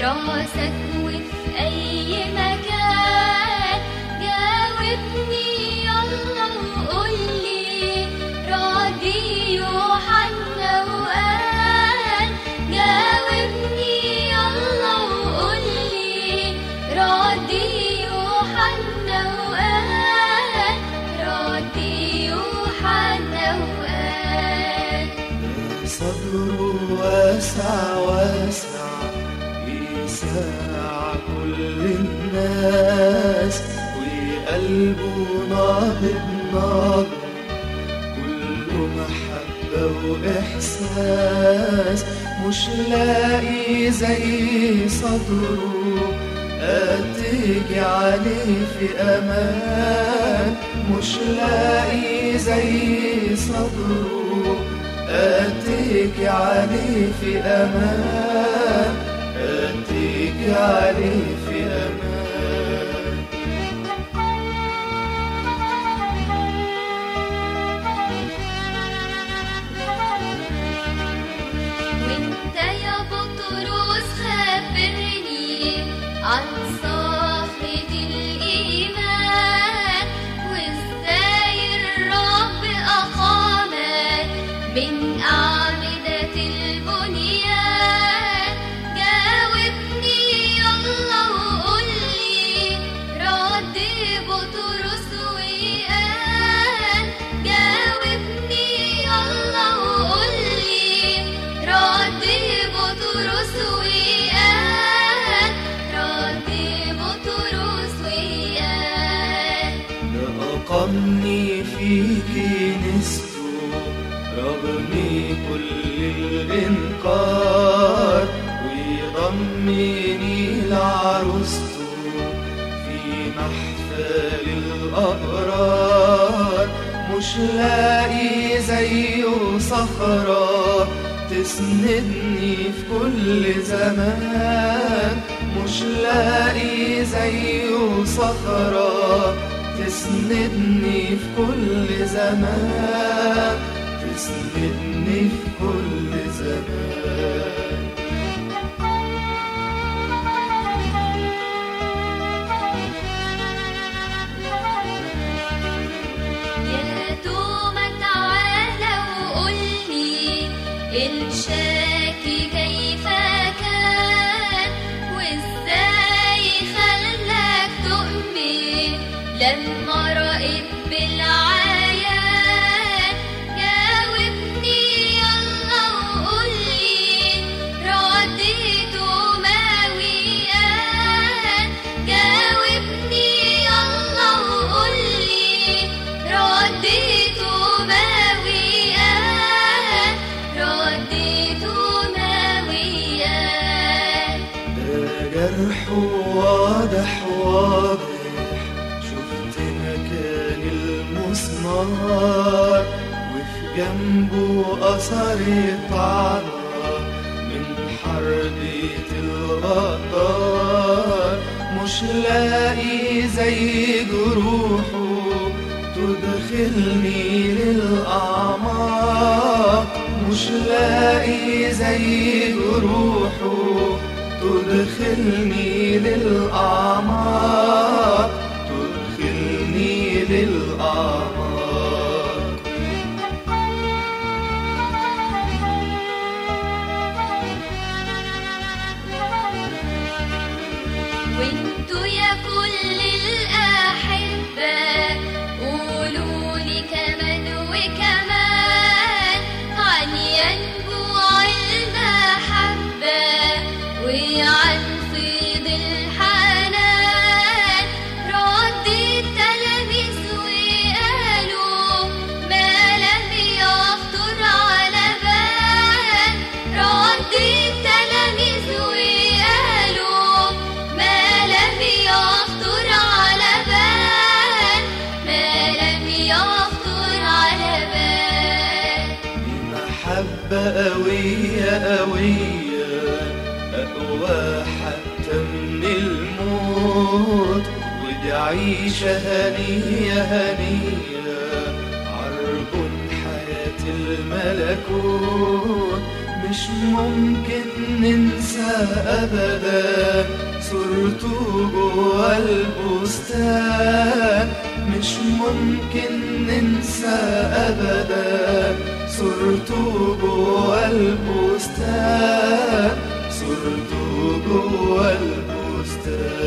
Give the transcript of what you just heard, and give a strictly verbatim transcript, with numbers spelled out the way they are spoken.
راسك وفي أي مكان، جاوبني يلا وقولي راضي يوحنا وقال، جاوبني يلا وقولي راضي يوحنا وقال، راضي يوحنا وقال. صدره واسع واسع يساع كل الناس، وقلبه نابض نابض كله محبة وإحساس. مش لاقي زي صدره أتيجي عليه في أمان، مش لاقي زي صدره أتيجي عليه في أمان، أتيجي عليه في أمان. وانت يا بطرس خبرني عن صخرة الإيمان، وازاي الرب أقامك من أعمدة البنيان. جاوبني يلا وقولي راضي بطرس وقال، جاوبني يلا وقولي راضي بطرس وقال، راضي بطرس وقال. ده أقامني في كنيسته رغم كل الإنكار، ويضمني لعروسته في محفل الأبرار. مش لاقي زيه صخرة تسندني في كل زمان، مش لاقي زيه صخرة تسندني في كل زمان، تسندني في كل زمان. يا توما تعالى وقولي الشاكي كيف كان، وازاي خلاك تؤمن لما رأيت بالعيان. جاوبني يلا وقولي راضي توما وقال، جاوبني يلا وقولي راضي توما وقال، راضي توما وقال. ده جرحه واضح واضح، شفت مكان المسمار، وفي جنبه أثر طعنة من حربة الغدار. مش لاقي زي جروحه تدخلني للأعماق، مش لاقي زي جروحه تدخلني للأعماق، تدخلني للأعماق. وانتوا يا كل الأحبة قولوا لي كمان وكمان عن ينبوع المحبة وعن فيض الحنان. ردي التلاميذ وقالوا ما لم يخطر على بال، ردي التلاميذ وقالوا ما لم يخطر على بال، ما لم يخطر على بال. محبة قوية قوية أقوى حتى من الموت، ودي عيشة هنية هنية عرب حياة الملكوت. مش ممكن ننسى أبدا صورته جوا البستان، مش ممكن ننسى أبدا صورته جوا البستان، صورته جوا البستان.